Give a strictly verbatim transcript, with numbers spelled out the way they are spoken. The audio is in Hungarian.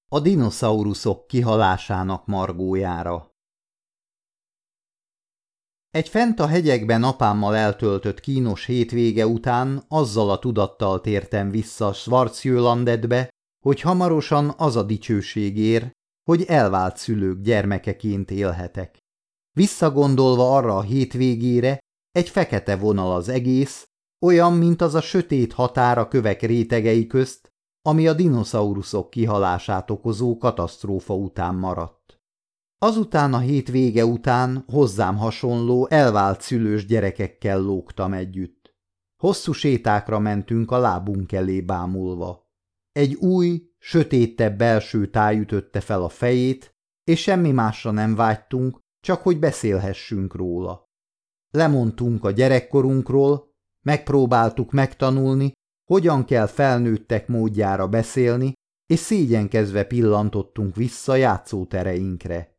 A dinoszauruszok kihalásának margójára. Egy fent a hegyekben apámmal eltöltött kínos hétvége után azzal a tudattal tértem vissza Schwarzjölandetbe, hogy hamarosan az a dicsőség ér, hogy elvált szülők gyermekeként élhetek. Visszagondolva arra a hétvégére, egy fekete vonal az egész, olyan, mint az a sötét határ a kövek rétegei közt, ami a dinoszauruszok kihalását okozó katasztrófa után maradt. Azután a hétvége után hozzám hasonló elvált szülős gyerekekkel lógtam együtt. Hosszú sétákra mentünk a lábunk elé bámulva. Egy új, sötétebb belső táj ütötte fel a fejét, és semmi másra nem vágytunk, csak hogy beszélhessünk róla. Lemondtunk a gyerekkorunkról, megpróbáltuk megtanulni, hogyan kell felnőttek módjára beszélni, és szégyenkezve pillantottunk vissza játszótereinkre.